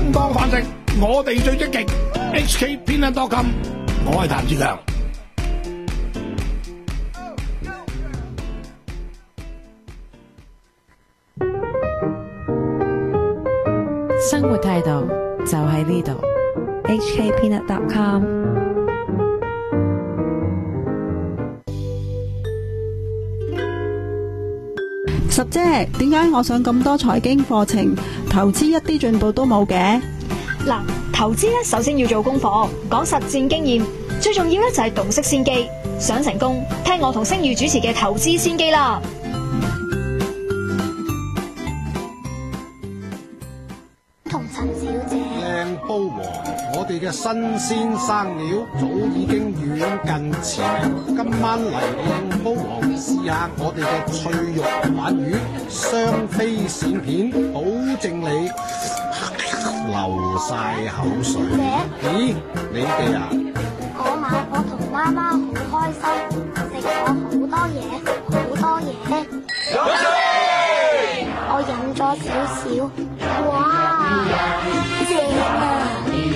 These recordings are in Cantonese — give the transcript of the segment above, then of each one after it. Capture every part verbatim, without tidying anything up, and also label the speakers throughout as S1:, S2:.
S1: 燈光飯食，我哋最積極 H K Peanut dot com， 我係譚志強。
S2: 生活態度就喺呢度
S3: H K Peanut dot com。
S4: 十姐，點解我上咁多財經課程，投資一啲進步都冇嘅？
S5: 嗱，投資咧首先要做功課，講實戰經驗，最重要咧就係洞悉先機。想成功，聽我同星宇主持嘅投資先機啦。
S6: 同陳小姐，
S7: 靚煲王，我哋嘅新鮮生料早已經遠近馳名。今晚嚟靚煲王試下我哋嘅脆肉鯇魚，雙飛鱔片，保證你流晒口水。咦，你哋啊？
S6: 嗰晚我同媽媽好開心，食咗好多嘢，好多嘢。我飲咗少少，哇，正啊！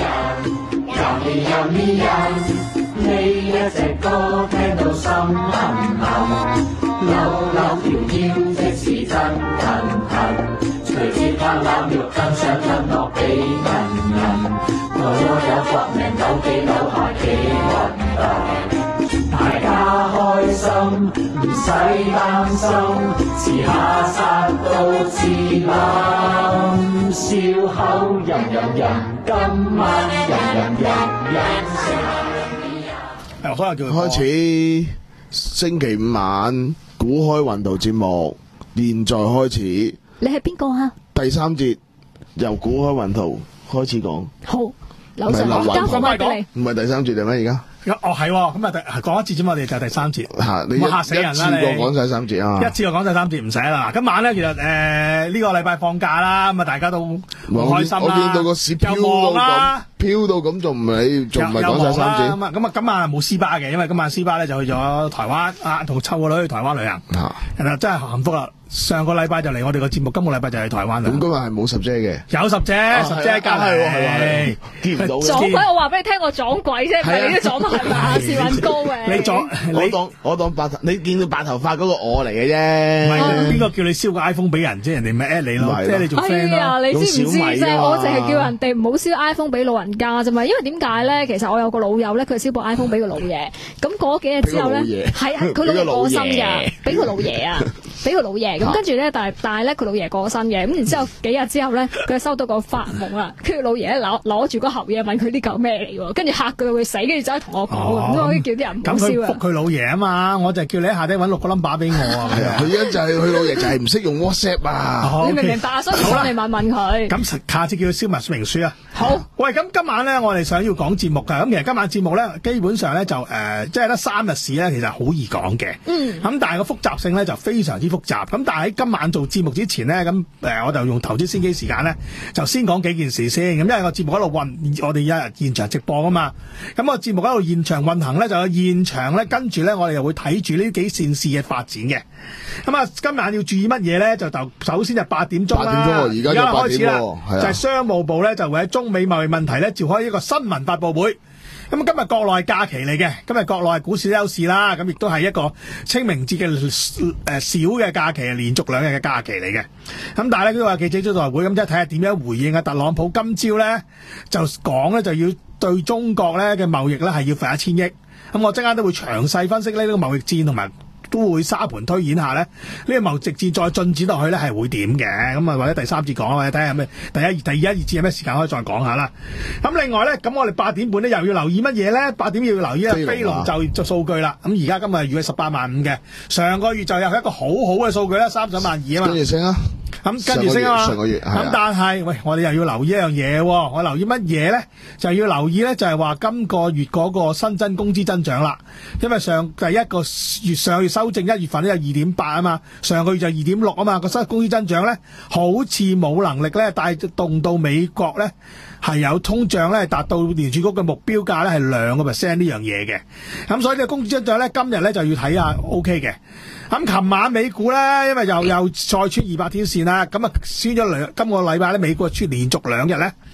S8: 呢一隻歌聽到心痕痕，扭扭條腰即是真痕痕，隨住拍攬肉更想吞落俾人人，我有搏命扭幾扭下幾運動，大家開心唔使擔心，遲下殺到自冧，笑口吟吟吟，今晚吟吟吟吟食。
S9: 開始星期五晚股開運動節目，現在開始。
S5: 你係邊個啊？
S9: 第三節由股開運動開始講。
S5: 好，劉 Sir，交翻麥俾你。
S9: 唔係第三節定咩？而家？
S1: 哦係，咁啊講一節啫嘛，我哋就第三節。
S9: 吓，你
S1: 嚇死人啦！
S9: 一次過講晒三節啊！
S1: 一次過講晒三節唔使啦。今晚咧，其實誒呢個禮拜放假啦，咁啊大家都好開心啦。
S9: 我見到個市飄到咁，飄到咁仲唔係仲唔係講晒三節？
S1: 咁啊咁啊今晚冇 C 巴嘅，因為今晚 C 巴咧就去咗台灣啊，同湊個女去台灣旅行。啊，人啊真係幸福啦！上個禮拜就嚟我哋個節目，今個禮拜就去台灣啦。
S9: 咁今日係冇十姐嘅，
S1: 有十姐，十姐隔離係見唔到。
S5: 撞鬼！我話俾你聽，我撞鬼啫，唔係你都撞到係馬士運高嘅。
S1: 你撞
S9: 我當我當白頭，你見到白頭髮嗰個我嚟嘅啫。
S1: 唔係邊個叫你燒個 iPhone 俾人啫？人哋咪 at 你咯，即係你做 friend 咯。
S5: 哎呀，你知唔知啫？我淨係叫人哋唔好燒 iPhone 俾老人家啫嘛。因為點解咧？其實我有個老友咧，佢燒部 iPhone 俾個老爺。咁過咗幾日之後咧，係啊，佢老爺過身㗎，俾個老爺啊，俾個老爺。咁跟住咧，但係但係咧，佢老爺過身嘅。咁然之後幾日之後咧，佢收到個發夢啦，跟住老爺攞攞住嗰盒嘢問佢呢嚿咩嚟喎？跟住嚇佢會死，跟住走去同我講，咁我可以叫啲人唔好燒啊。
S1: 咁佢覆佢老爺啊嘛，我就叫你喺下底揾六個 number 俾我啊。
S9: 係啊，佢一就係佢老爺就係唔識用 WhatsApp 啊。
S5: 你明唔明白？所以想你問問佢。
S1: 咁下次叫佢燒埋說明書啊。
S5: 好。
S1: 喂，咁今晚咧，我哋想要講節目㗎。咁其實今晚節目咧，基本上咧就誒，即係得三日市咧，其實好易講嘅。嗯。咁但係個複雜性咧就非常之複雜。咁但係喺今晚做節目之前呢，咁誒我就用投資先機時間咧，就先講幾件事先。咁因為個節目喺度運，我哋一日現場直播啊嘛。咁個節目喺度現場運行咧，就有現場咧，跟住咧我哋又會睇住呢幾線事嘅發展嘅。咁啊，今晚要注意乜嘢咧？就就首先就八點鐘啦，
S9: 八點鐘而家就開始啦，
S1: 就係商務部咧就會喺中美貿易問題咧召開一個新聞發佈會。咁今日國內假期嚟嘅，今日國內股市休市啦，咁亦都係一個清明節嘅誒小嘅假期，連續兩日嘅假期嚟嘅。咁但係咧都話記者招待會，咁即係睇下點樣回應啊！特朗普今朝咧就講咧就要對中國咧嘅貿易咧係要罰一千億。咁我陣間都會詳細分析呢個貿易戰同埋。都會沙盤推演下咧，呢、這個貿易戰再進展落去咧係會點嘅？咁啊或者第三節講或者睇下咩第一、第二一二節有咩時間可以再講下啦。咁另外咧，咁我哋八點半咧又要留意乜嘢咧？八點要留意啊，非農就業數據啦。咁而家今日預計十八萬五嘅，上個月就有一個好好嘅數據咧，三十萬二啊嘛。
S9: 跟住升啊！
S1: 咁跟住升啊嘛。
S9: 上個月
S1: 咁、啊、但係喂，我哋又要留意一樣嘢，我留意乜嘢咧？就要留意咧，就係話今個月嗰個新增工資增長啦。因為上第一個月上月修正一月份咧有二點八啊嘛，上個月就二點六啊嘛，個新工資增長咧好似冇能力咧帶動到美國咧係有通脹咧達到聯儲局嘅目標價咧係兩個 percent 呢樣嘢嘅。咁所以呢個工資增長咧今日咧就要睇下 OK 嘅。咁琴晚美股咧因為又又再穿二百天線啦，咁啊穿咗兩今個禮拜咧美股穿連續兩日咧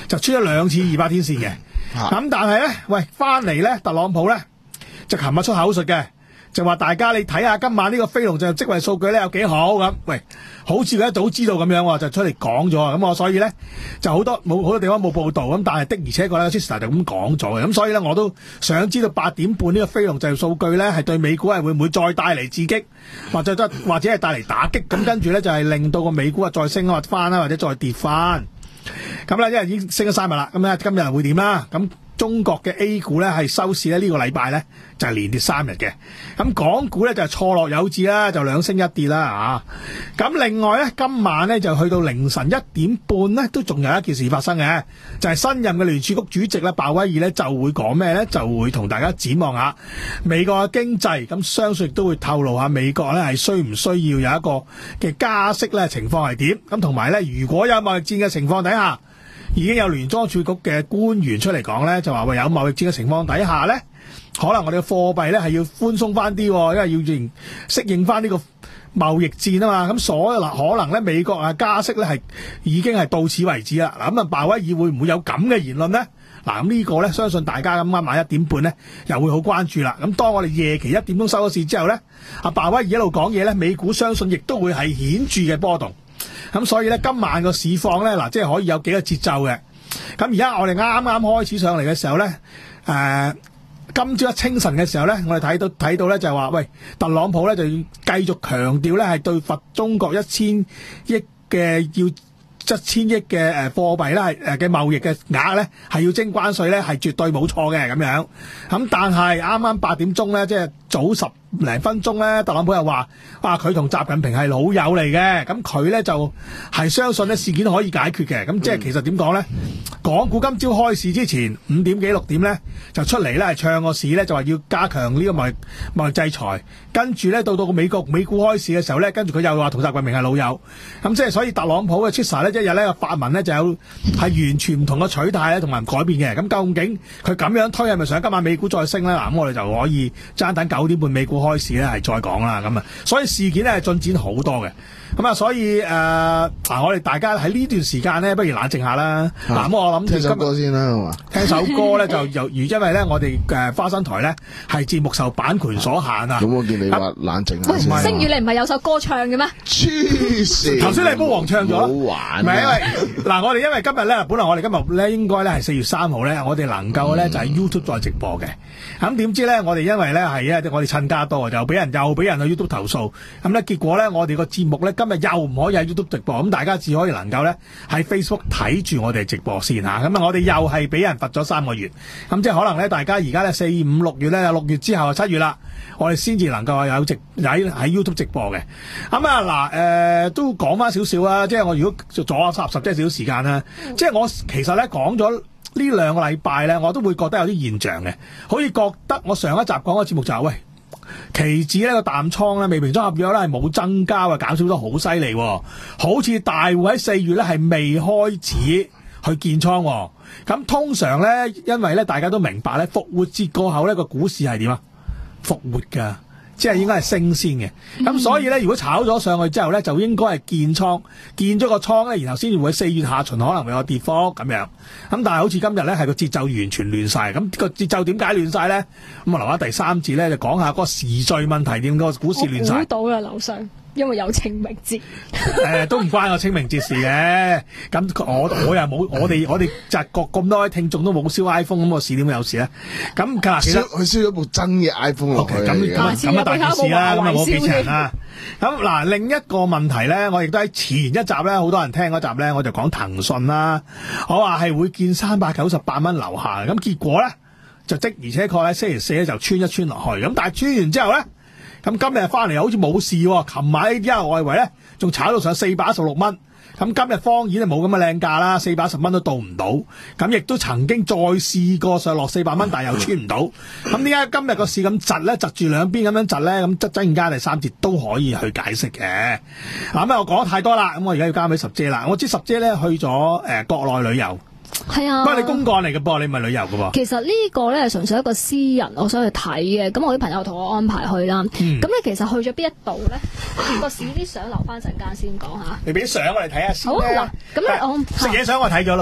S1: 就穿咗兩次二百天線嘅。咁但係咧，喂，翻嚟咧，特朗普咧就琴日出口術嘅。就話大家你睇下今晚呢個非農就業職位數據咧有幾好咁，喂，好似佢一早知道咁樣喎，就出嚟講咗啊，咁我所以咧就好多冇好多地方冇報導，咁但係的而且確咧 Twitter 就咁講咗嘅，咁所以咧我都想知道八點半呢個非農就業數據咧係對美股係會唔會再帶嚟刺激，或者或者係帶嚟打擊，咁跟住咧就係令到個美股啊再升或翻啦，或者再跌翻，咁咧因為已經升咗三日啦，咁咧今日會點啦？咁中國嘅 A 股咧係收市咧呢個禮拜咧就係連跌三日嘅，咁港股咧就係錯落有致啦，就兩升一跌啦啊！咁另外咧今晚咧就去到凌晨一點半咧都仲有一件事發生嘅，就係新任嘅聯儲局主席咧鮑威爾咧就會講咩咧？就會同大家展望下美國嘅經濟，咁相信亦都會透露下美國咧係需唔需要有一個嘅加息咧情況係點，咁同埋咧如果有貿易戰嘅情況底下。已經有聯邦儲局嘅官員出嚟講咧，就話喂有貿易戰嘅情況底下咧，可能我哋嘅貨幣咧係要寬鬆翻啲，因為要應適應翻呢個貿易戰啊嘛。咁所以嗱，可能咧美國啊加息咧係已經係到此為止啦。嗱咁啊，鮑威爾會唔會有咁嘅言論咧？嗱咁呢個咧，相信大家咁啱晚一點半咧又會好關注啦。咁當我哋夜期一點鐘收咗市之後咧，阿鮑威爾一路講嘢咧，美股相信亦都會係顯著嘅波動。咁所以咧，今晚個市況咧，嗱，即係可以有幾個節奏嘅。咁而家我哋啱啱開始上嚟嘅時候咧，誒、呃，今朝一清晨嘅時候咧，我哋睇到睇到咧就係話，喂，特朗普咧就要繼續強調咧係對罰中國一千億嘅要一千億嘅誒貨幣咧係誒嘅貿易嘅額咧係要徵關稅咧係絕對冇錯嘅咁樣。咁但係啱啱八點鐘咧，即係早十零分鐘咧，特朗普又話：啊，佢同習近平係老友嚟嘅，咁佢咧就係相信咧事件可以解決嘅。咁即係其實點講咧？港股今朝開市之前五點幾六點咧，就出嚟咧係唱個市咧，就話要加強呢個貿易貿易制裁。跟住咧到到個美國美股開市嘅時候咧，跟住佢又話同習近平係老友。咁即係所以特朗普嘅 Twitter 咧，一日咧個發文咧就有係完全唔同嘅取態咧，同埋唔改變嘅。咁究竟佢咁樣推係咪想今晚美股再升咧？嗱，咁我哋就可以爭等九點半美股開始咧係再講啦。咁啊，所以事件咧係進展好多嘅。咁啊，所以誒嗱、呃，我哋大家喺呢段時間咧，不如冷靜下啦。嗱、啊，咁我諗
S9: 聽首歌先啦，係嘛？
S1: 聽首歌咧就由於因為咧我哋誒花生台咧係節目受版權所限啊。
S9: 咁我見你話冷靜下先。
S5: 喂，星宇你唔係有首歌唱嘅咩？
S9: 黐線！
S1: 頭先你幫黃唱咗。好
S9: 玩。
S1: 唔係因為嗱，我哋因為今日咧，本來我哋今日咧應該咧係四月三號咧，我哋能夠咧就喺 YouTube 再直播嘅。咁點知咧，我哋因為咧係啊，我哋趁家多，就俾人又俾人去 YouTube 投訴。咁咧結果咧，我哋個節目咧今日又唔可以喺 YouTube 直播，咁大家只可以能夠咧喺 Facebook 睇住我哋直播先嚇。咁啊，我哋又係俾人罰咗三個月。咁即係可能咧，大家而家咧四五六月咧，六月之後七月啦，我哋先至能夠有直喺喺 YouTube 直播嘅。咁啊嗱，誒、呃、都講翻少少啊，即係我如果阻下霎十即係少少時間啦。即係我其實咧講咗呢兩個禮拜咧，我都會覺得有啲現象嘅，好似覺得我上一集講嘅節目就係、是、喂。期指呢個淡倉咧，未平倉合約咧係冇增加啊，減少得好犀利，好似大戶喺四月咧係未開始去建倉。咁通常咧，因為咧大家都明白咧，復活節過後咧個股市係點啊？復活噶。即係應該係升先嘅，咁所以咧，如果炒咗上去之後咧，就應該係建倉，建咗個倉咧，然後先至會喺四月下旬可能會有跌幅咁樣。咁但係好似今日咧，係個節奏完全亂晒。咁個節奏點解亂晒咧？咁啊，留下第三節咧，就講下嗰個時序問題，點個股市亂晒。
S5: 我估到啦，樓上。因為有清明節，
S1: 誒、呃、都唔關我清明節事嘅。咁我我又冇，我哋我哋就各咁多位聽眾都冇燒 iPhone，咁個事點會有事咧？咁其實
S9: 佢燒咗部真嘅 iPhone 落去，
S1: 咁咁咁啊大件事啦，咁啊冇幾長啦。咁嗱，另一個問題咧，我亦都喺前一集咧，好多人聽嗰集咧，我就講騰訊啦，我話係會見三百九十八蚊樓下，咁結果咧就即而且確咧星期四咧就穿一穿落去，咁但係穿完之後咧。咁今日翻嚟又好似冇事喎，琴晚呢啲外圍咧仲炒到上四百一十六蚊，咁今日當然係冇咁嘅靚價啦，四百一十蚊都到唔到，咁亦都曾經再試過上落四百蚊，但係又穿唔到，咁點解今日個市咁窒咧？窒住兩邊咁樣窒咧？咁質陣間第三節都可以去解釋嘅。嗱咁啊，我講得太多啦，咁我而家要交俾十姐啦。我知十姐咧去咗誒、呃、國內旅遊。
S5: 係啊，
S1: 不過你公幹嚟嘅噃，你唔係旅遊嘅噃。
S5: 其實呢個咧係純粹一個私人，我想去睇嘅。咁我啲朋友同我安排去啦。咁、嗯、你其實去咗邊一度咧？個市啲相留翻陣間先講下。
S1: 你俾啲相我哋睇下先。
S5: 好嗱，咁咧我
S1: 食嘢相我睇咗咯噃。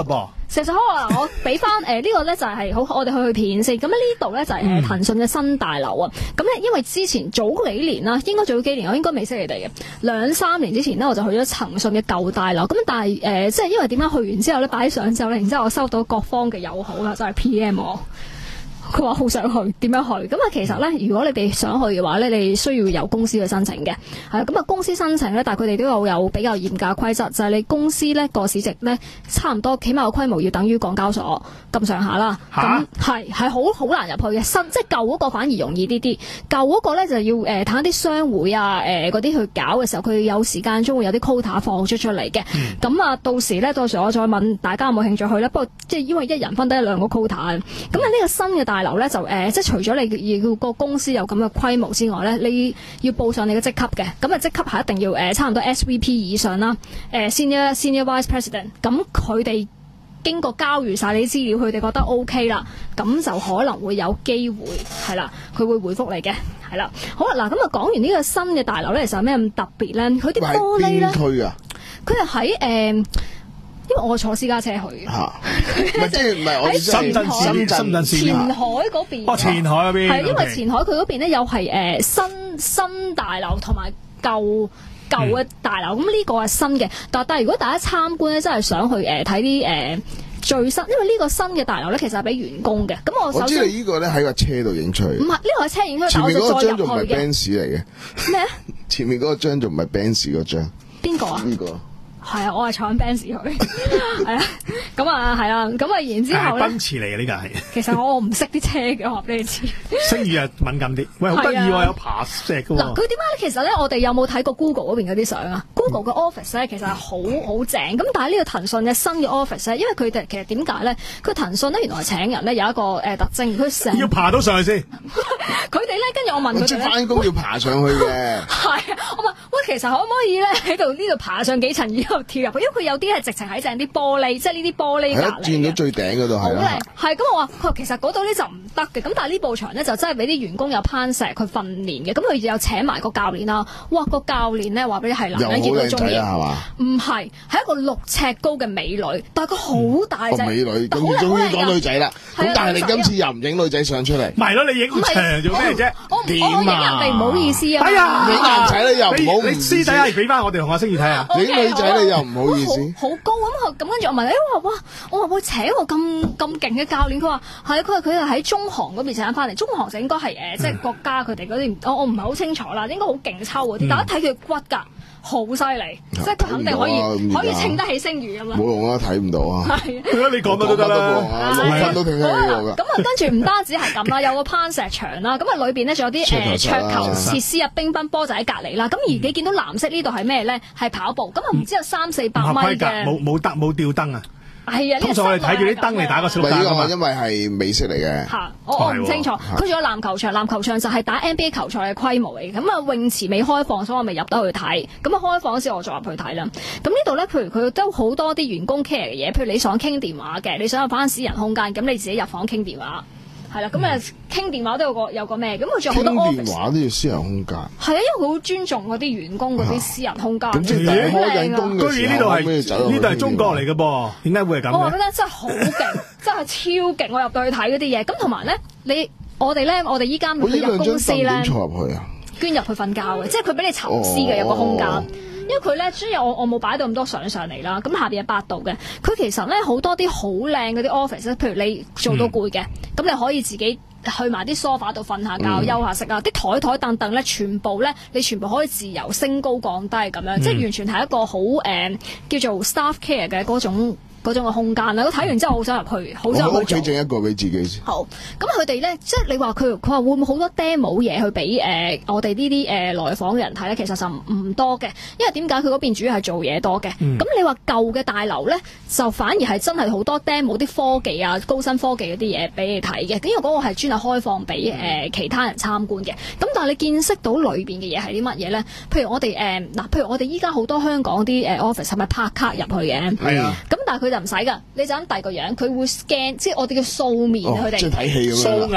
S5: 其實好啊，我俾翻誒呢個咧就係好，我哋去去片先。咁呢度咧就係誒騰訊嘅新大樓啊。咁咧因為之前早幾年啦，應該早幾年我應該未識你哋嘅，兩三年之前咧我就去咗騰訊嘅舊大樓。咁但係誒、呃、即係因為點樣去完之後咧擺上之後咧，然之後我收到各方嘅友好啦，就係、是、P M 我。佢話好想去，點樣去？咁啊，其實咧，如果你哋想去嘅話咧，你需要由公司去申請嘅。係咁啊，公司申請咧，但係佢哋都有有比較嚴格嘅規則，就係、是、你公司咧個市值咧差唔多，起碼個規模要等於港交所咁上下啦。咁係係好好難入去嘅，新即係舊嗰個反而容易啲啲。舊嗰個咧就要誒睇一啲商會啊誒嗰啲去搞嘅時候，佢有時間中會有啲 quota 放出出嚟嘅。咁、嗯、啊，到時咧到時我再問大家有冇興趣去咧。不過即係因為一人分得一兩個 quota 啊。咁啊，呢個新嘅大樓咧就誒、呃，即係除咗你要個公司有咁嘅規模之外咧，你要報上你嘅職級嘅。咁啊，職級係一定要誒、呃、差唔多 S V P 以上啦。誒、呃、Senior Senior Vice President，咁佢哋經過交完晒你啲資料，佢哋覺得 OK 啦，咁就可能會有機會係啦，佢會回覆你嘅係啦。好啦，嗱咁啊，講完呢個新嘅大樓咧，其實有咩咁特別咧？佢啲玻璃咧，
S9: 區啊，
S5: 佢係喺誒。因為我坐私家車去，
S9: 嚇，唔係即係唔係我哋
S1: 深圳市深圳市
S5: 前海嗰邊，
S1: 哦前海嗰邊，
S5: 係因為前海佢嗰邊咧又係誒新新大樓同埋舊舊嘅大樓，咁呢個係新嘅。但但係如果大家參觀咧，真係想去誒睇啲誒最新，因為呢個新嘅大樓咧其實係俾員工嘅。咁我首先
S9: 我知你呢個咧喺個車度影出嚟，
S5: 唔係呢個係車影出嚟，
S9: 前面嗰個張仲唔係
S5: 但我就再入去嘅
S9: Benz 嚟嘅
S5: 咩？
S9: 前面嗰個張仲唔係 Benz 嗰張？
S5: 邊個啊？
S9: 呢個。
S5: 係啊，我係坐緊 Benz 去，係啊，咁啊係啊，咁啊然之後咧，
S1: 奔馳嚟嘅呢個係。其
S5: 實我唔識啲車嘅，我話俾你知。
S1: 聲譽啊敏感啲，喂，好得意喎，有爬石嘅喎。
S5: 嗱，佢點解咧？其實咧，我哋有冇睇過 Google 嗰邊嗰啲相啊 ？Google 嘅 office 咧，其實係好好正。咁但係呢個騰訊嘅新嘅 office 咧，因為佢哋其實點解咧？佢騰訊咧原來係請人咧有一個誒特徵，佢成
S1: 要爬到上去先。
S5: 佢哋咧跟住我問佢哋
S9: 即係翻工要爬上去嘅。
S5: 係啊，我問喂，其實可唔可以咧喺度呢度爬上幾層，然後跳入去？因為佢有啲係直情喺正啲玻璃，即係呢啲玻璃隔離嘅。
S9: 轉到最頂嗰度係啦。
S5: 係咁，我話佢其實嗰度咧就唔得嘅。咁但係呢部場咧就真係俾啲員工有攀石去訓練嘅。咁佢有請埋個教練啦。哇！個教練咧話俾你係男人見到中意。
S9: 又好靚仔啊，係嘛？
S5: 唔係，係一個六尺高嘅美女，但係佢好大隻。
S9: 美女，咁終於講女仔啦。咁但係你今次又唔影女仔相出嚟？
S1: 咪咯，你影咁長做咩啫？
S5: 我我影人哋唔好意思啊。
S1: 哎呀，
S9: 影男仔你又唔好，
S1: 你私底下俾翻我哋同阿星兒睇下。
S9: 影女仔你又唔好意思。
S5: 好高咁，咁跟住我問，誒我話哇，我話會請個咁咁勁嘅教練，佢話係，佢話佢係喺中航嗰邊請翻嚟，中航就應該係誒即係國家佢哋嗰啲，我我唔係好清楚啦，應該好勁抽嗰啲，大家睇佢骨㗎。好犀利，即係佢肯定可以可以稱得起聲譽咁樣。
S9: 冇用啊，睇唔到啊。
S5: 係，
S1: 你講乜都得啦，
S9: 六分都聽得起我㗎。
S5: 咁啊，跟住唔單止係咁啦，有個攀石場啦，咁啊裏邊咧仲有啲誒桌球設施啊，乒乓波就喺隔離啦。咁而你見到藍色呢度係咩咧？係跑步，咁啊唔知有三四百米嘅。
S1: 冇冇燈冇吊燈啊！
S5: 係啊，
S1: 通常我哋睇住啲燈嚟打個小燈
S9: 啊嘛，因為係美式嚟嘅。
S5: 嚇，我我唔清楚。佢仲有籃球場，籃球場就係打 N B A 球賽嘅規模嚟嘅。咁啊泳池未開放，所以我未入得去睇。咁啊開放嗰時我再入去睇啦。咁呢度咧，譬如佢都好多啲員工 care 嘅嘢，譬如你想傾電話嘅，你想有翻私人空間，咁你自己入房傾電話。係啦，咁誒傾電話都有個有個咩？咁佢仲有好多 office。傾電
S9: 話都要私人空間。
S5: 係啊，因為佢好尊重嗰啲員工嗰啲私人空間。
S9: 咁即係開緊工嘅時候，
S1: 居然呢度係呢度係中國嚟嘅噃，點解會係咁？
S5: 我話俾你聽，真係好勁，真係超勁！我入到去睇嗰啲嘢，咁同埋咧，你我哋咧，我哋依間去入公司咧，
S9: 坐入去啊，
S5: 捐入去瞓覺嘅，即係佢俾你沉思嘅有個空間。因為佢咧，雖然我我冇擺到咁多相上嚟啦，咁下邊係八度嘅。佢其實咧好多啲好靚嗰啲 office，譬如你做到攰嘅，咁、嗯、你可以自己去埋啲 sofa 度瞓下覺、嗯、休下息啊。啲台台凳凳咧，全部咧你全部可以自由升高降低咁樣，嗯、即係完全係一個好誒、呃、叫做 staff care 嘅嗰種。嗰種嘅空間啦，我睇完之後好想入去，好想入去做。
S9: 我屋企整一個俾自己先。
S5: 好，咁佢哋咧，即係你話佢，佢話會唔會好多 demo 嘢去俾誒、呃、我哋呢啲誒來訪嘅人睇咧？其實就唔多嘅，因為點解佢嗰邊主要係做嘢多嘅。咁、嗯、你話舊嘅大樓咧，就反而係真係好多 demo 啲科技啊、高新科技嗰啲嘢俾你睇嘅。因為嗰個係專係開放俾誒、呃、其他人參觀嘅。咁但係你見識到裏邊嘅嘢係啲乜嘢咧？譬如我哋誒嗱，譬如我哋依家好多香港啲誒 office 係咪拍卡入去嘅？係啊。咁但係佢就唔使㗎，你就咁遞個樣，佢會 scan， 即係我哋叫掃面佢哋。
S9: 即係睇戲咁樣。
S1: 掃顏。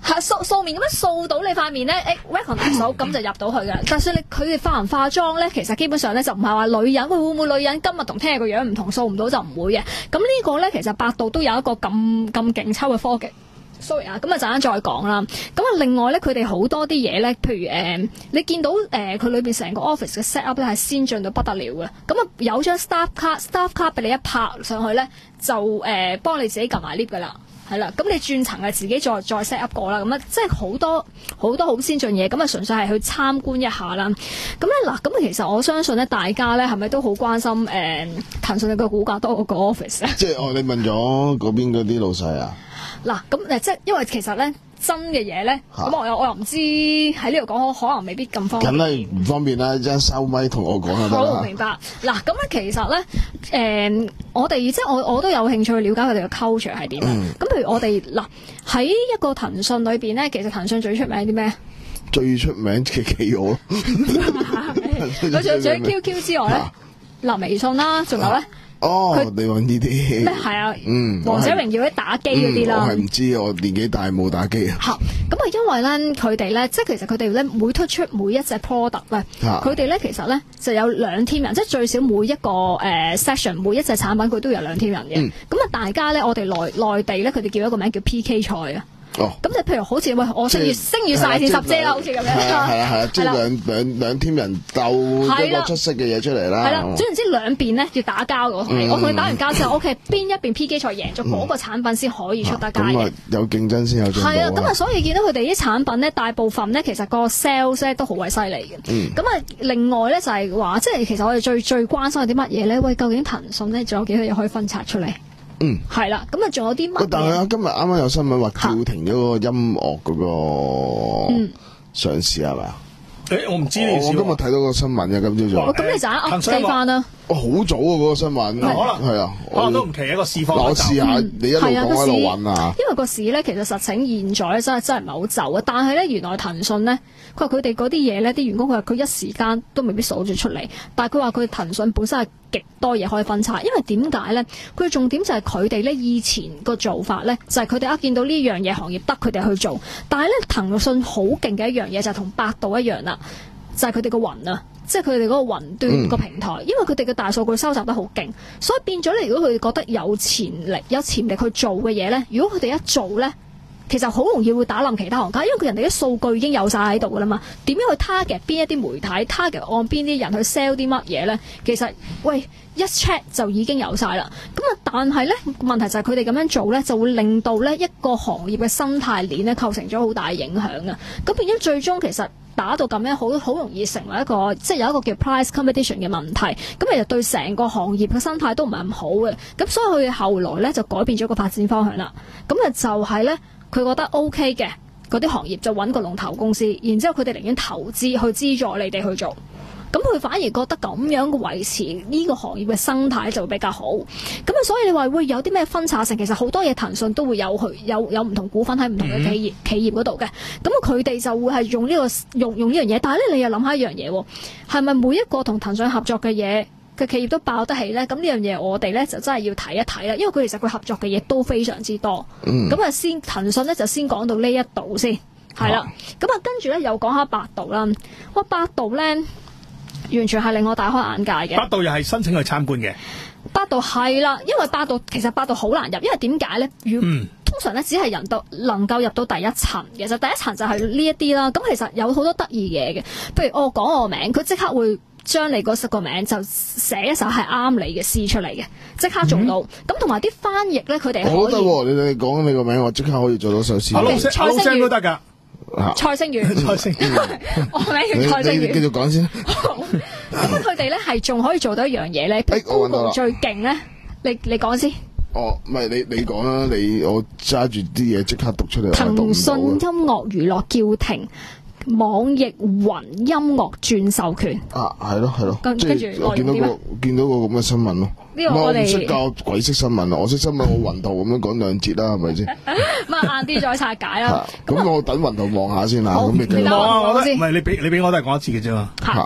S5: 係素素面咁樣掃到你塊面咧，誒 recognize 到咁就入到去嘅。但係你佢哋化唔化妝咧，其實基本上咧就唔係話女人，喂會唔會女人今日同聽日個樣唔同，掃唔到就唔會嘅。咁呢個咧其實百度都有一個咁咁勁抽嘅科技。sorry 啊，咁啊陣間再講啦。咁啊，另外咧，佢哋好多啲嘢咧，譬如誒、呃，你見到誒佢裏邊成個 office 嘅 set up 咧係先進到不得了嘅。咁啊，有張 staff card，staff card 俾你一拍上去咧，就誒、呃、幫你自己撳埋 lift 噶啦，係啦。咁你轉層係自己再再 set up 過啦。咁啊，即係好多好多好先進嘢。咁啊，純粹係去參觀一下啦。咁咧嗱，咁其實我相信咧，大家咧係咪都好關心誒、呃、騰訊嘅股價多過個 office 啊？
S9: 即係哦，你問咗嗰邊嗰啲老細啊？
S5: 嗱，咁誒，即係因為其實咧真嘅嘢咧，咁我又我又唔知喺呢度講，可能未必咁方便。
S9: 梗係唔方便啦，一陣收咪同我講就得啦。
S5: 好明白。嗱，咁咧其實咧，誒、呃，我哋即係我我都有興趣去了解佢哋嘅 culture 係點。咁、嗯、譬如我哋嗱喺一個騰訊裏邊咧，其實騰訊最出名啲咩？
S9: 最出名嘅企鵝。
S5: 佢除咗 Q Q 之外咧，嗱、啊、微信啦，仲有咧。
S9: 哦，你揾呢啲咩？
S5: 係啊，
S9: 嗯，
S5: 王者榮耀啲打機嗰啲啦。
S9: 我係唔知，我年紀大冇打機啊。
S5: 嚇，咁啊，因為咧佢哋咧，即係其實佢哋咧每推出每一隻 product 咧，佢哋咧其實咧就有兩 team 人，即係最少每一個誒、呃、session 每一隻產品佢都有兩 team 人嘅。咁啊、嗯，大家咧我哋內內地咧佢哋叫一個名叫 P K 賽啊。哦，咁就譬如好似喂，我星月星月晒電十姐啦，好似咁樣。係啊係啊，
S9: 即係兩兩兩 team 人鬥一個出色嘅嘢出嚟啦。
S5: 係啦，總言之兩邊咧要打交嘅，嗯、我同你打完交之後 ，OK， 邊一邊 P K 賽贏咗嗰個產品先可以出得街嘅。咁啊、嗯，
S9: 有競爭先有進步。
S5: 係啊，咁啊，所以見到佢哋啲產品咧，大部分咧其實個 sales 咧都好鬼犀利嘅。咁啊、嗯，另外咧就係話，即係其實我哋最最關心係啲乜嘢咧？喂，究竟騰訊咧仲有幾多嘢可以分拆出嚟？嗯，係啦，咁啊，仲有啲乜？但係
S9: 今日啱啱有新聞話叫停咗個音樂嗰個上市係咪啊？
S1: 誒，我唔知呢件事。
S9: 我今日睇到個新聞嘅，今朝早。
S5: 咁你就一 update 翻啦。
S9: 哦，好早啊！嗰個新聞，可能係啊，
S1: 可能都唔奇一個市況。
S9: 我試下，你一路講喺度揾啊。
S5: 因為個市咧，其實實情現在咧，真係真係唔係好就啊。但係咧，原來騰訊咧，佢話佢哋嗰啲嘢咧，啲員工佢話佢一時間都未必數住出嚟。但係佢話佢騰訊本身係極多嘢可以分拆，因為點解咧？佢重點就係佢哋咧以前個做法咧，就係佢哋一見到呢樣嘢行業得佢哋去做。但係咧，騰訊好勁嘅一樣嘢就係同百度一樣啦。就係佢哋個雲啊，即係佢哋嗰個雲端個平台，嗯、因為佢哋嘅大數據收集得好勁，所以變咗咧，如果佢哋覺得有潛力、有潛力去做嘅嘢咧，如果佢哋一做咧，其實好容易會打冧其他行家，因為佢人哋啲數據已經有晒喺度噶啦嘛。點樣去 target 邊一啲媒體 target 按邊啲人去 sell 啲乜嘢咧？其實喂一 check 就已經有晒啦。咁啊，但係咧問題就係佢哋咁樣做咧，就會令到咧一個行業嘅生態鏈咧構成咗好大影響啊。咁變咗最終其實。打到咁樣好好容易成為一個即係有一個叫 price competition 嘅問題，咁其實對成個行業嘅生態都唔係咁好嘅，咁所以佢哋後來咧就改變咗個發展方向啦。咁啊就係咧佢覺得 OK 嘅嗰啲行業就揾個龍頭公司，然之後佢哋寧願投資去資助你哋去做。咁佢反而覺得咁樣維持呢個行業嘅生態就會比較好。咁啊，所以你話會有啲咩分拆性？其實好多嘢騰訊都會有去有有唔同股份喺唔同嘅企業、嗯、企業嗰度嘅。咁佢哋就會係用呢、呢個用用呢樣嘢。但係咧，你又諗下一樣嘢，係咪每一個同騰訊合作嘅嘢嘅企業都爆得起咧？咁呢樣嘢我哋咧就真係要睇一睇啦。因為佢其實佢合作嘅嘢都非常之多。咁啊、嗯，先騰訊咧就先講到呢一度先，係啦。咁啊，跟住咧又講下百度啦。哇，百度咧〜完全係令我大開眼界嘅。
S1: 百度又係申請去參觀嘅。
S5: 百度係啦，因為百度其實百度好難入，因為點解咧？嗯、通常咧只係人到能夠入到第一層嘅，就第一層就係呢一啲啦。咁其實有好多得意嘢嘅，譬如我講我名，佢即刻會將你嗰個名就寫一首係啱你嘅詩出嚟嘅，即刻做到。咁同埋啲翻譯咧，佢哋
S9: 好得喎！你哋講你個名，我即刻可以做到首詩。
S1: 老聲都得㗎。
S5: 蔡星宇，蔡星宇，我名叫蔡星宇。
S9: 繼續講先。
S5: 咁佢哋咧係仲可以做到一樣嘢咧。Google 最勁咧，你你講先。
S9: 哦，唔係你你講啦，你我揸住啲嘢即刻讀出嚟。
S5: 騰訊音樂娛樂叫停，網易雲音樂轉授權。
S9: 啊，係咯係咯。
S5: 跟跟住
S9: 我見到個見到個咁嘅新聞咯。
S5: 呢個我哋
S9: 唔識教鬼識新聞啊！我識新聞，我雲圖咁樣講兩節啦，係咪先？
S5: 咁啊，晏啲再拆解啦。
S9: 咁我等雲圖望下先啦。咁你
S5: 等我望下先。
S1: 唔係你俾你俾我都係講一次嘅啫嘛。
S5: 嚇！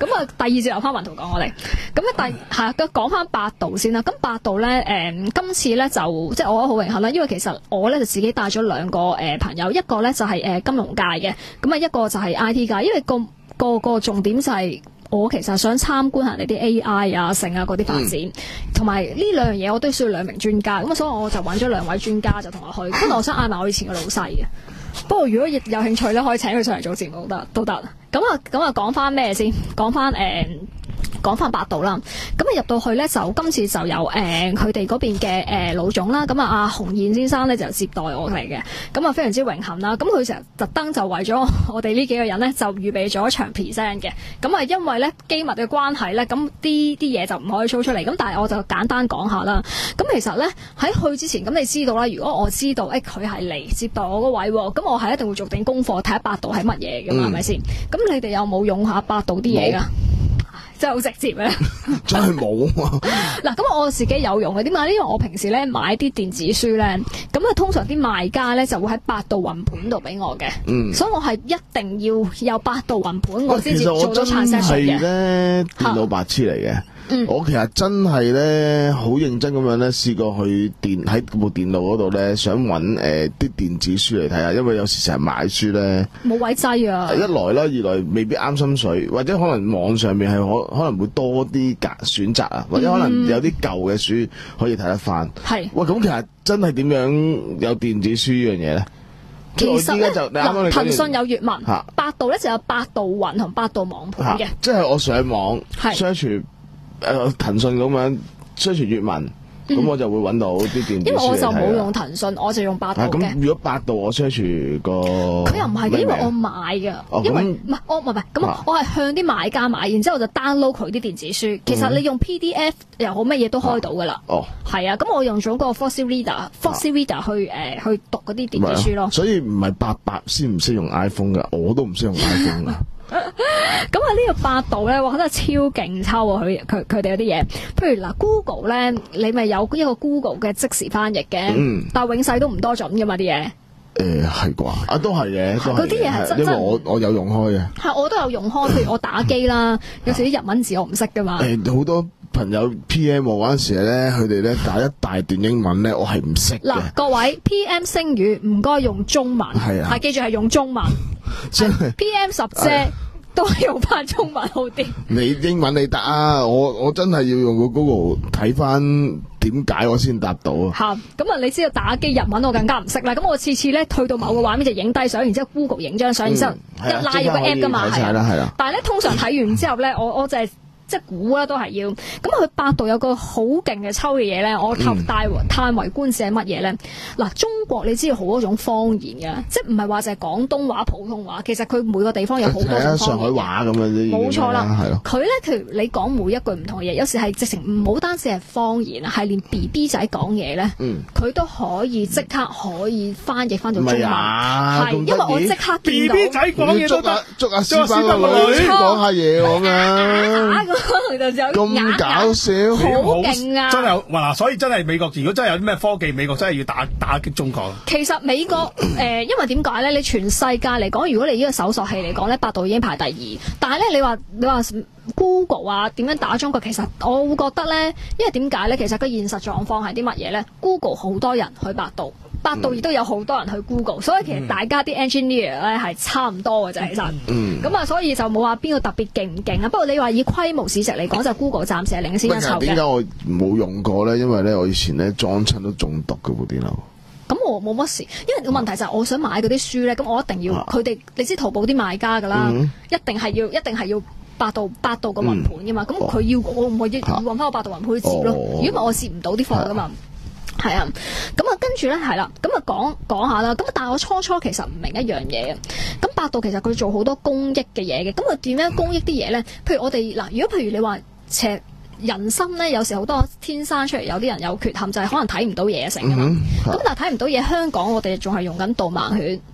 S5: 咁啊，第二節留翻雲圖講我哋。咁咧第係咁講翻百度先啦。咁百度咧誒、嗯，今次咧就即係我覺得好榮幸啦，因為其實我咧就自己帶咗兩個誒、呃、朋友，一個咧就係、是、誒、呃、金融界嘅，咁啊一個就係 I T 界，因為個個個重點就係、是。我其實想參觀下你啲 A I 啊、成啊嗰啲發展，同埋呢兩樣嘢我都需要兩名專家，咁所以我就揾咗兩位專家就同我去。咁我想嗌埋我以前嘅老細嘅，不過如果有興趣咧，可以請佢上嚟做節目都得，都得。咁啊咁啊講翻咩先？講翻誒。講翻百度啦，咁啊入到去咧就今次就有誒佢哋嗰邊嘅誒老總啦，咁啊阿洪燕先生咧就接待我嚟嘅，咁啊非常之榮幸啦。咁佢成日特登就為咗我哋呢幾個人咧就預備咗一場 present 嘅，咁啊因為咧機密嘅關係咧，咁啲啲嘢就唔可以 show 出嚟，咁但係我就簡單講下啦。咁其實咧喺去之前，咁你知道啦，如果我知道誒佢係嚟接待我嗰位，咁我係一定會做定功課睇下百度係乜嘢㗎嘛，係咪先？咁你哋有冇用下百度啲嘢㗎？真係好直接咧，
S9: 真係冇啊！
S5: 嗱，咁我自己有用嘅，點解？因為我平時咧買啲電子書咧，咁啊通常啲賣家咧就會喺百度雲盤度俾我嘅，嗯，所以我係一定要有百度雲盤，我先至做到 transaction 嘅。
S9: 其實我真係咧電腦白痴嚟嘅。嗯、我其實真係咧好認真咁樣咧試過去電喺部電腦嗰度咧想揾誒啲電子書嚟睇下，因為有時成日買書咧
S5: 冇位擠啊，
S9: 一來啦，二來未必啱心水，或者可能網上面係可可能會多啲揀選擇啊，或者可能有啲舊嘅書可以睇得翻。係、嗯，喂，咁其實真係點樣有電子書呢樣嘢咧？
S5: 其實咧，
S9: 嗱，
S5: 騰訊有粵文，百度咧就有百度雲同百度網盤嘅，
S9: 即係我上網 search。誒騰訊咁樣 search 粵文，咁、嗯、我就會揾到啲電子書。因為
S5: 我就冇用騰訊，我就用百度嘅。
S9: 咁如果百度我 search 個，
S5: 佢又唔係嘅，因為我買嘅、哦，因為唔係我唔係唔係咁，我係向啲買家買，然之後我就 download 佢啲電子書。其實你用 P D F 又好，乜嘢都開到噶啦。哦，係啊，咁我用咗個 Foxy Reader，Foxy Reader 去誒、呃、去讀嗰啲電子書咯。
S9: 所以唔係八百先唔識用 iPhone 噶，我都唔識用 iPhone 噶。
S5: 咁啊呢個百度咧，我覺得超勁抽啊！佢佢佢哋有啲嘢，譬如嗱 Google 咧，你咪有一個 Google 嘅即時翻譯嘅，嗯、但係永世都唔多準噶嘛啲嘢。誒
S9: 係啩？啊都係嘅，
S5: 嗰啲嘢係真真。
S9: 因為我我有用開嘅。係我都有用開，譬如我打機啦，有時啲日文字我唔識噶嘛。誒好多朋友 P M 我嗰陣時咧，佢哋咧打一大段英文咧，我係唔識嘅。
S5: 嗱各位 P M 星語唔該用中文，係啊，記住係用中文。P M 十姐都係用翻中文好啲。
S9: 你英文你答啊，我我真係要用個 Google 睇翻點解我先答到啊。
S5: 吓，咁啊，你知道打機日文我更加唔識啦。咁我次次咧去到某個畫面就影低相，然之後 Google 影張相，然之後一拉入個 app 噶嘛，係啊，係啊。但係咧通常睇完之後咧，我我就係、是。即係估啦，都係要。咁佢百度有個好勁嘅抽嘅嘢咧，我頭大嘆為觀是係乜嘢咧？嗱，中國你知道好多種方言嘅，即係唔係話就係廣東話、普通話，其實佢每個地方有好多種方言。
S9: 上海話咁樣啲。
S5: 冇錯啦，係咯。佢咧，譬如你講每一句唔同嘅嘢，有時係直情唔好單止係方言啊，係連 B B 仔講嘢咧，佢、嗯、都可以即刻可以翻譯翻做中文。係、啊，因為我即刻見到
S1: B B 仔講嘢都得，
S9: 捉阿師班個女講下嘢咁樣。咁搞笑，
S5: 好勁啊！
S1: 真係嗱，所以真係美國，如果真係有啲咩科技，美國真係要打打擊中國。
S5: 其實美國誒、呃，因為點解咧？你全世界嚟講，如果你呢個搜索器嚟講咧，百度已經排第二。但係咧，你話你話 Google 啊，點樣打中國？其實我會覺得咧，因為點解咧？其實個現實狀況係啲乜嘢咧 ？Google 好多人去百度。百度亦都有好多人去 Google，所以其實大家啲 engineer 咧係差唔多嘅啫，其實。嗯。咁啊，所以就冇話邊個特別勁唔勁啊。不過你話以規模市值嚟講，就 Google 暫時係領先一籌嘅。
S9: 點解我冇用過咧？因為咧，我以前咧裝親都中毒嘅部電腦。
S5: 咁我冇乜事，因為個問題就係我想買嗰啲書咧，咁我一定要佢哋、啊，你知淘寶啲賣家㗎啦、嗯，一定係要一定係要百度百度個雲盤㗎嘛。咁、嗯、佢要我唔可以揾翻個百度雲盤去接咯。如果唔係我接唔到啲貨㗎嘛。係啊，咁啊，跟住咧係啦，咁啊講講下啦，咁但係我初初其實唔明一樣嘢嘅，咁百度其實佢做好多公益嘅嘢嘅，咁佢點樣公益啲嘢咧？譬如我哋嗱，如果譬如你話赤人心咧，有時好多天生出嚟有啲人有缺陷，就係、是、可能睇唔到嘢成㗎嘛，咁、嗯、但係睇唔到嘢，香港我哋仲係用緊導盲犬。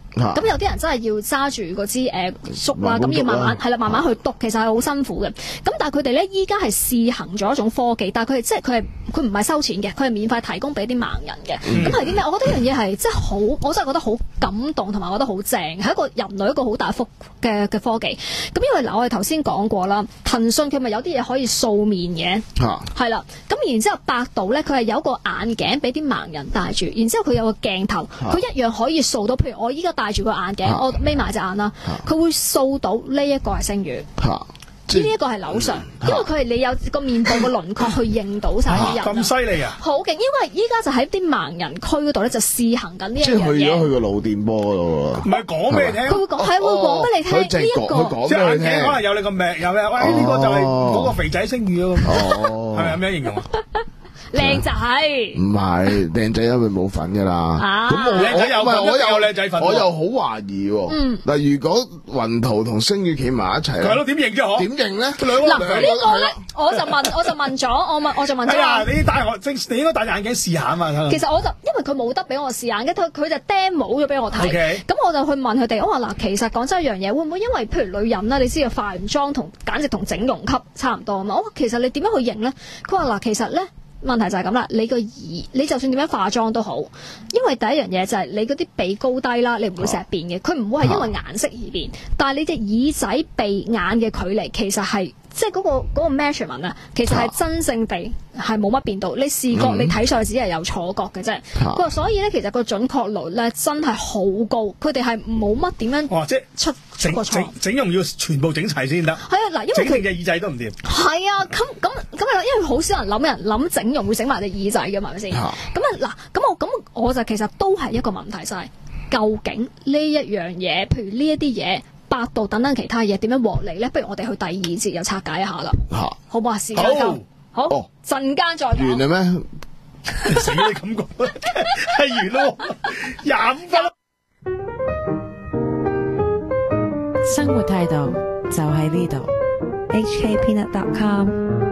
S5: 咁有啲人真係要揸住嗰支誒竹啦，咁要慢慢係啦，慢慢去篤，其實係好辛苦嘅。咁但係佢哋咧依家係試行咗一種科技，但係佢哋即係佢係佢唔係收錢嘅，佢係免費提供俾啲盲人嘅。咁係啲咩？我覺得呢樣嘢係真係好，我真係覺得好感動，同埋我覺得好正，係一個人類一個好大福嘅嘅科技。咁因為嗱，我哋頭先講過啦，騰訊佢咪有啲嘢可以掃面嘅，係啦。咁然之後百度咧，佢係有一個眼鏡俾啲盲人戴住，然之後佢有個鏡頭，佢一樣可以掃到。譬如我依家戴住個眼鏡，啊、我眯埋隻眼啦，佢、啊、會掃到呢一個係星宇，呢一個係樓上，因為佢係你有個面部個輪廓去認到晒啲人。
S1: 咁犀利啊！
S5: 好勁，因為依家就喺啲盲人區嗰度咧，就試行緊呢一樣嘢。
S9: 即係去咗去個腦電波嗰度
S1: 唔係講俾你聽，
S5: 佢會講係會講俾你聽呢一個。
S1: 即係眼鏡可能有你個名，有咩？喂，呢個就係嗰個肥仔星宇咯。係咪有咩形容啊？
S5: 靚仔
S9: 唔係靚仔，因為冇份噶啦。咁我
S1: 靚仔有份，
S9: 我
S1: 有靚仔份。
S9: 我又好懷疑。嗯，嗱，如果雲圖同星宇企埋一齊，
S1: 係咯，點認啫？嗬？
S9: 點認咧？
S5: 嗱，呢個咧，我就問，我就問咗，我問，我就問咗。
S1: 係啊，你戴我正，你應該戴眼鏡試下啊嘛。
S5: 其實我就因為佢冇得俾我試眼鏡，佢佢就 demo 咗俾我睇。咁我就去問佢哋，我話嗱，其實講真一樣嘢，會唔會因為譬如女人啦，你知道化完妝同簡直同整容級差唔多啊嘛？我話其實你點樣去認咧？佢話嗱，其實咧。問題就係咁啦，你個耳，你就算點樣化妝都好，因為第一樣嘢就係你嗰啲鼻高低啦，你唔會成日變嘅，佢唔會係因為顏色而變，但係你隻耳仔鼻眼嘅距離其實係即係嗰個嗰個 measurement 啊，其實係真正地係冇乜變到，你視覺你睇上去只係有錯覺嘅啫。佢話所以咧，其實個準確率咧真係好高，佢哋係冇乜點樣
S1: 即係
S5: 出
S1: 整
S5: 個錯。
S1: 整容要全部整齊先得。係
S5: 啊，嗱，因為
S1: 整成隻耳仔都唔掂。
S5: 係啊，咁咁咁啊，因為好少人諗人諗整容會整埋隻耳仔嘅嘛，係咪先？咁啊嗱，咁我咁我就其實都係一個問題，就係究竟呢一樣嘢，譬如呢一啲嘢。百度等等其他嘢點樣獲利咧？不如我哋去第二節又拆解一下啦，好唔好啊？時間夠，好，陣間再講。
S9: 完啦咩？
S1: 死你咁講，係完咯，廿五分。
S2: 生活態度就喺呢度。
S3: H K Peanut dot com